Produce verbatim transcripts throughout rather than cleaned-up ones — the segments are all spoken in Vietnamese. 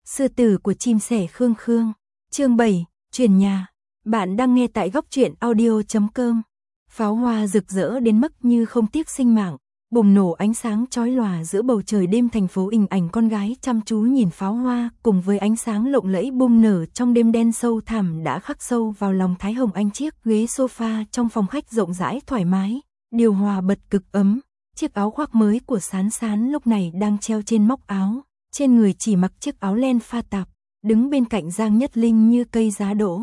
Sư tử của chim sẻ Khương Khương. Chương bảy, chuyển nhà. Bạn đang nghe tại góc truyện audio chấm com. Pháo hoa rực rỡ đến mức như không tiếc sinh mạng, bùng nổ ánh sáng chói lòa giữa bầu trời đêm thành phố. Hình ảnh con gái chăm chú nhìn pháo hoa cùng với ánh sáng lộng lẫy bùng nở trong đêm đen sâu thẳm đã khắc sâu vào lòng Thái Hồng Anh. Chiếc ghế sofa trong phòng khách rộng rãi thoải mái, điều hòa bật cực ấm. Chiếc áo khoác mới của Sán Sán lúc này đang treo trên móc áo, trên người chỉ mặc chiếc áo len pha tạp, đứng bên cạnh Giang Nhất Linh như cây giá đỗ.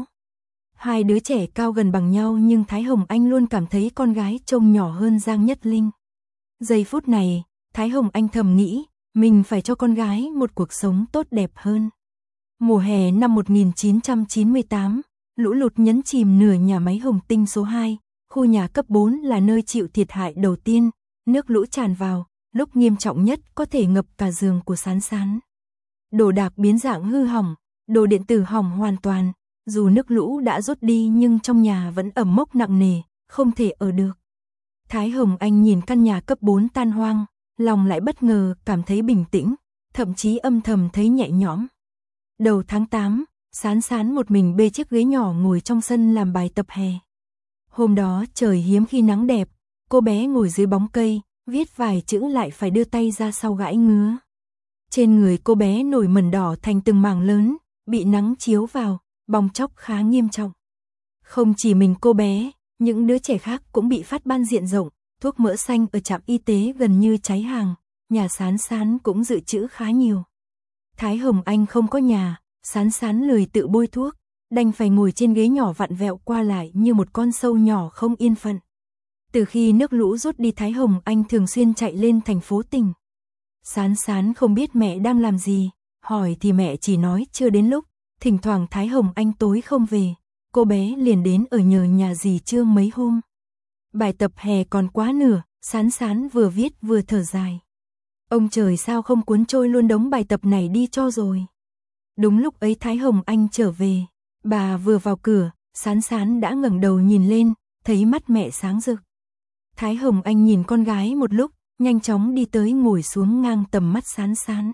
Hai đứa trẻ cao gần bằng nhau nhưng Thái Hồng Anh luôn cảm thấy con gái trông nhỏ hơn Giang Nhất Linh. Giây phút này, Thái Hồng Anh thầm nghĩ, mình phải cho con gái một cuộc sống tốt đẹp hơn. Mùa hè năm một nghìn chín trăm chín mươi tám, lũ lụt nhấn chìm nửa nhà máy Hồng Tinh số hai, khu nhà cấp bốn là nơi chịu thiệt hại đầu tiên. Nước lũ tràn vào, lúc nghiêm trọng nhất có thể ngập cả giường của Sán Sán. Đồ đạc biến dạng hư hỏng, đồ điện tử hỏng hoàn toàn, dù nước lũ đã rút đi nhưng trong nhà vẫn ẩm mốc nặng nề, không thể ở được. Thái Hồng Anh nhìn căn nhà cấp bốn tan hoang, lòng lại bất ngờ cảm thấy bình tĩnh, thậm chí âm thầm thấy nhẹ nhõm. Đầu tháng tám, Sán Sán một mình bê chiếc ghế nhỏ ngồi trong sân làm bài tập hè. Hôm đó trời hiếm khi nắng đẹp, cô bé ngồi dưới bóng cây, viết vài chữ lại phải đưa tay ra sau gãi ngứa. Trên người cô bé nổi mẩn đỏ thành từng mảng lớn, bị nắng chiếu vào, bong tróc khá nghiêm trọng. Không chỉ mình cô bé, những đứa trẻ khác cũng bị phát ban diện rộng, thuốc mỡ xanh ở trạm y tế gần như cháy hàng, nhà Sán Sán cũng dự trữ khá nhiều. Thái Hồng Anh không có nhà, Sán Sán lười tự bôi thuốc, đành phải ngồi trên ghế nhỏ vặn vẹo qua lại như một con sâu nhỏ không yên phận. Từ khi nước lũ rút đi Thái Hồng Anh thường xuyên chạy lên thành phố tỉnh. Sán Sán không biết mẹ đang làm gì, hỏi thì mẹ chỉ nói chưa đến lúc, thỉnh thoảng Thái Hồng Anh tối không về, cô bé liền đến ở nhờ nhà dì Trương mấy hôm. Bài tập hè còn quá nửa, Sán Sán vừa viết vừa thở dài. Ông trời sao không cuốn trôi luôn đống bài tập này đi cho rồi. Đúng lúc ấy Thái Hồng Anh trở về, bà vừa vào cửa, Sán Sán đã ngẩng đầu nhìn lên, thấy mắt mẹ sáng rực. Thái Hồng Anh nhìn con gái một lúc, nhanh chóng đi tới ngồi xuống ngang tầm mắt Sán Sán.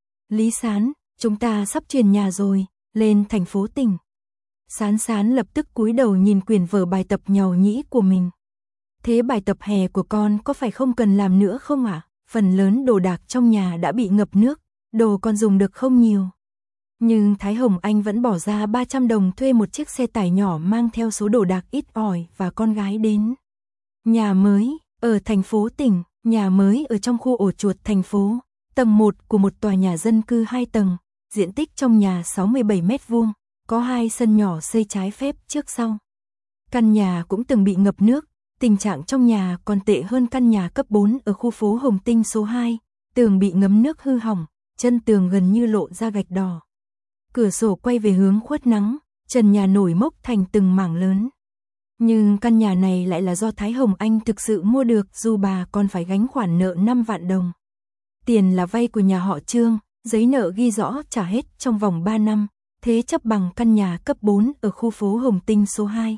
Lý Sán, chúng ta sắp chuyển nhà rồi, lên thành phố tỉnh. Sán Sán lập tức cúi đầu nhìn quyển vở bài tập nhàu nhĩ của mình. Thế bài tập hè của con có phải không cần làm nữa không ạ? À? Phần lớn đồ đạc trong nhà đã bị ngập nước, đồ con dùng được không nhiều. Nhưng Thái Hồng Anh vẫn bỏ ra ba trăm đồng thuê một chiếc xe tải nhỏ mang theo số đồ đạc ít ỏi và con gái đến. Nhà mới, ở thành phố tỉnh, nhà mới ở trong khu ổ chuột thành phố, tầng một của một tòa nhà dân cư hai tầng, diện tích trong nhà sáu mươi bảy mét vuông, có hai sân nhỏ xây trái phép trước sau. Căn nhà cũng từng bị ngập nước, tình trạng trong nhà còn tệ hơn căn nhà cấp bốn ở khu phố Hồng Tinh số hai, tường bị ngấm nước hư hỏng, chân tường gần như lộ ra gạch đỏ. Cửa sổ quay về hướng khuất nắng, trần nhà nổi mốc thành từng mảng lớn. Nhưng căn nhà này lại là do Thái Hồng Anh thực sự mua được dù bà còn phải gánh khoản nợ năm vạn đồng. Tiền là vay của nhà họ Trương, giấy nợ ghi rõ trả hết trong vòng ba năm, thế chấp bằng căn nhà cấp bốn ở khu phố Hồng Tinh số hai.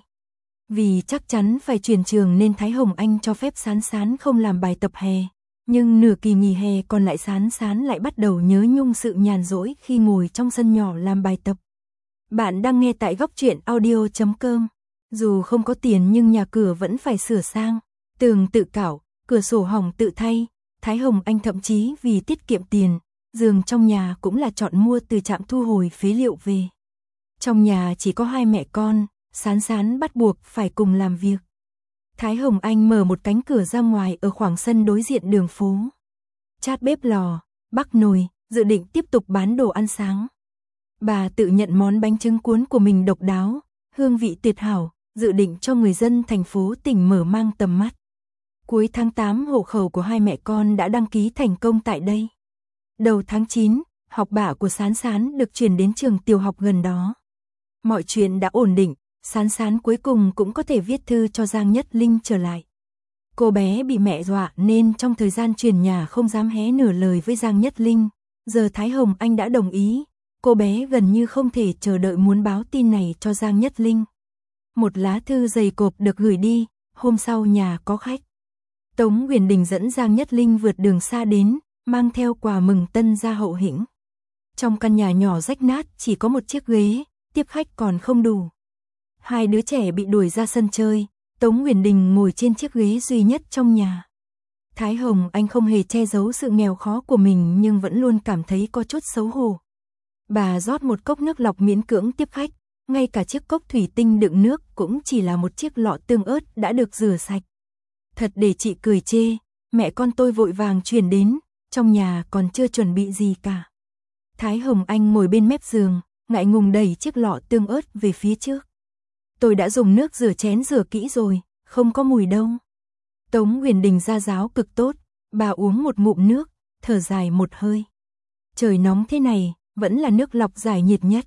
Vì chắc chắn phải chuyển trường nên Thái Hồng Anh cho phép Sán Sán không làm bài tập hè. Nhưng nửa kỳ nghỉ hè còn lại Sán Sán lại bắt đầu nhớ nhung sự nhàn rỗi khi ngồi trong sân nhỏ làm bài tập. Bạn đang nghe tại góc truyện audio chấm com. Dù không có tiền nhưng nhà cửa vẫn phải sửa sang, tường tự cạo, cửa sổ hỏng tự thay. Thái Hồng Anh thậm chí vì tiết kiệm tiền, giường trong nhà cũng là chọn mua từ trạm thu hồi phế liệu về. Trong nhà chỉ có hai mẹ con, Sán Sán bắt buộc phải cùng làm việc. Thái Hồng Anh mở một cánh cửa ra ngoài ở khoảng sân đối diện đường phố. Chát bếp lò, bắc nồi, dự định tiếp tục bán đồ ăn sáng. Bà tự nhận món bánh trứng cuốn của mình độc đáo, hương vị tuyệt hảo, dự định cho người dân thành phố tỉnh mở mang tầm mắt. Cuối tháng tám hộ khẩu của hai mẹ con đã đăng ký thành công tại đây. Đầu tháng chín, học bạ của Sán Sán được chuyển đến trường tiểu học gần đó. Mọi chuyện đã ổn định, Sán Sán cuối cùng cũng có thể viết thư cho Giang Nhất Linh trở lại. Cô bé bị mẹ dọa nên trong thời gian chuyển nhà không dám hé nửa lời với Giang Nhất Linh. Giờ Thái Hồng Anh đã đồng ý, cô bé gần như không thể chờ đợi muốn báo tin này cho Giang Nhất Linh. Một lá thư dày cộp được gửi đi, hôm sau nhà có khách. Tống Huyền Đình dẫn Giang Nhất Linh vượt đường xa đến, mang theo quà mừng tân gia hậu hĩnh. Trong căn nhà nhỏ rách nát chỉ có một chiếc ghế, tiếp khách còn không đủ. Hai đứa trẻ bị đuổi ra sân chơi, Tống Huyền Đình ngồi trên chiếc ghế duy nhất trong nhà. Thái Hồng Anh không hề che giấu sự nghèo khó của mình nhưng vẫn luôn cảm thấy có chút xấu hổ. Bà rót một cốc nước lọc miễn cưỡng tiếp khách, ngay cả chiếc cốc thủy tinh đựng nước cũng chỉ là một chiếc lọ tương ớt đã được rửa sạch. Thật để chị cười chê, mẹ con tôi vội vàng chuyển đến, trong nhà còn chưa chuẩn bị gì cả. Thái Hồng Anh ngồi bên mép giường, ngại ngùng đẩy chiếc lọ tương ớt về phía trước. Tôi đã dùng nước rửa chén rửa kỹ rồi, không có mùi đâu. Tống Huyền Đình ra giáo cực tốt, bà uống một ngụm nước, thở dài một hơi. Trời nóng thế này, vẫn là nước lọc giải nhiệt nhất.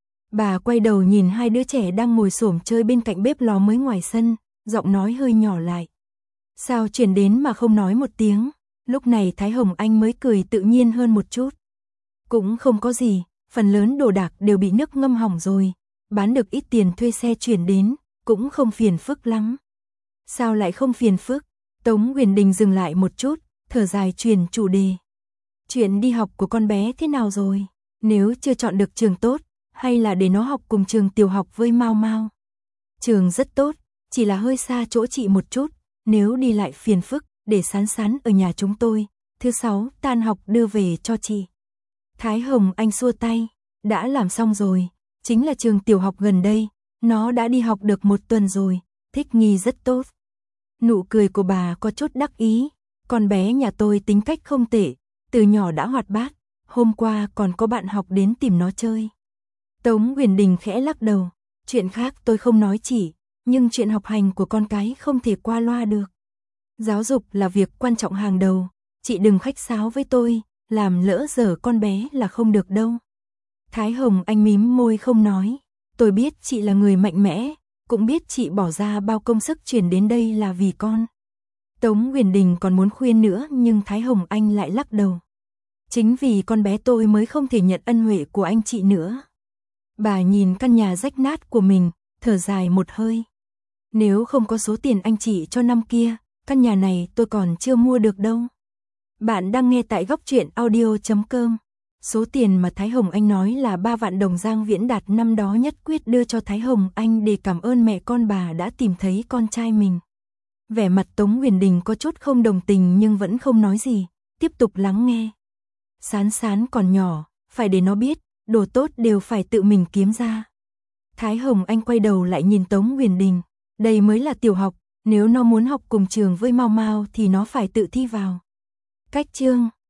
Bà quay đầu nhìn hai đứa trẻ đang ngồi xổm chơi bên cạnh bếp lò mới ngoài sân, giọng nói hơi nhỏ lại. Sao chuyển đến mà không nói một tiếng? Lúc này Thái Hồng Anh mới cười tự nhiên hơn một chút. Cũng không có gì, phần lớn đồ đạc đều bị nước ngâm hỏng rồi, bán được ít tiền thuê xe chuyển đến, cũng không phiền phức lắm. Sao lại không phiền phức? Tống Huyền Đình dừng lại một chút, thở dài chuyển chủ đề. Chuyện đi học của con bé thế nào rồi? Nếu chưa chọn được trường tốt, hay là để nó học cùng trường tiểu học với Mao Mao? Trường rất tốt, chỉ là hơi xa chỗ chị một chút, nếu đi lại phiền phức, để Sán Sán ở nhà chúng tôi, thứ sáu tan học đưa về cho chị. Thái Hồng Anh xua tay, đã làm xong rồi, chính là trường tiểu học gần đây, nó đã đi học được một tuần rồi, thích nghi rất tốt. Nụ cười của bà có chút đắc ý, con bé nhà tôi tính cách không tệ, từ nhỏ đã hoạt bát, hôm qua còn có bạn học đến tìm nó chơi. Tống Huyền Đình khẽ lắc đầu, chuyện khác tôi không nói chỉ, nhưng chuyện học hành của con cái không thể qua loa được. Giáo dục là việc quan trọng hàng đầu, chị đừng khách sáo với tôi, làm lỡ dở con bé là không được đâu. Thái Hồng Anh mím môi không nói, tôi biết chị là người mạnh mẽ, cũng biết chị bỏ ra bao công sức chuyển đến đây là vì con. Tống Huyền Đình còn muốn khuyên nữa nhưng Thái Hồng Anh lại lắc đầu. Chính vì con bé tôi mới không thể nhận ân huệ của anh chị nữa. Bà nhìn căn nhà rách nát của mình, thở dài một hơi. Nếu không có số tiền anh chị cho năm kia, căn nhà này tôi còn chưa mua được đâu. Bạn đang nghe tại góc truyện audio chấm com. Số tiền mà Thái Hồng Anh nói là ba vạn đồng Giang Viễn Đạt năm đó nhất quyết đưa cho Thái Hồng Anh để cảm ơn mẹ con bà đã tìm thấy con trai mình. Vẻ mặt Tống Huyền Đình có chút không đồng tình nhưng vẫn không nói gì, tiếp tục lắng nghe. Sán Sán còn nhỏ, phải để nó biết, đồ tốt đều phải tự mình kiếm ra. Thái Hồng Anh quay đầu lại nhìn Tống Huyền Đình, đây mới là tiểu học, nếu nó muốn học cùng trường với Mao Mao thì nó phải tự thi vào. Cách chương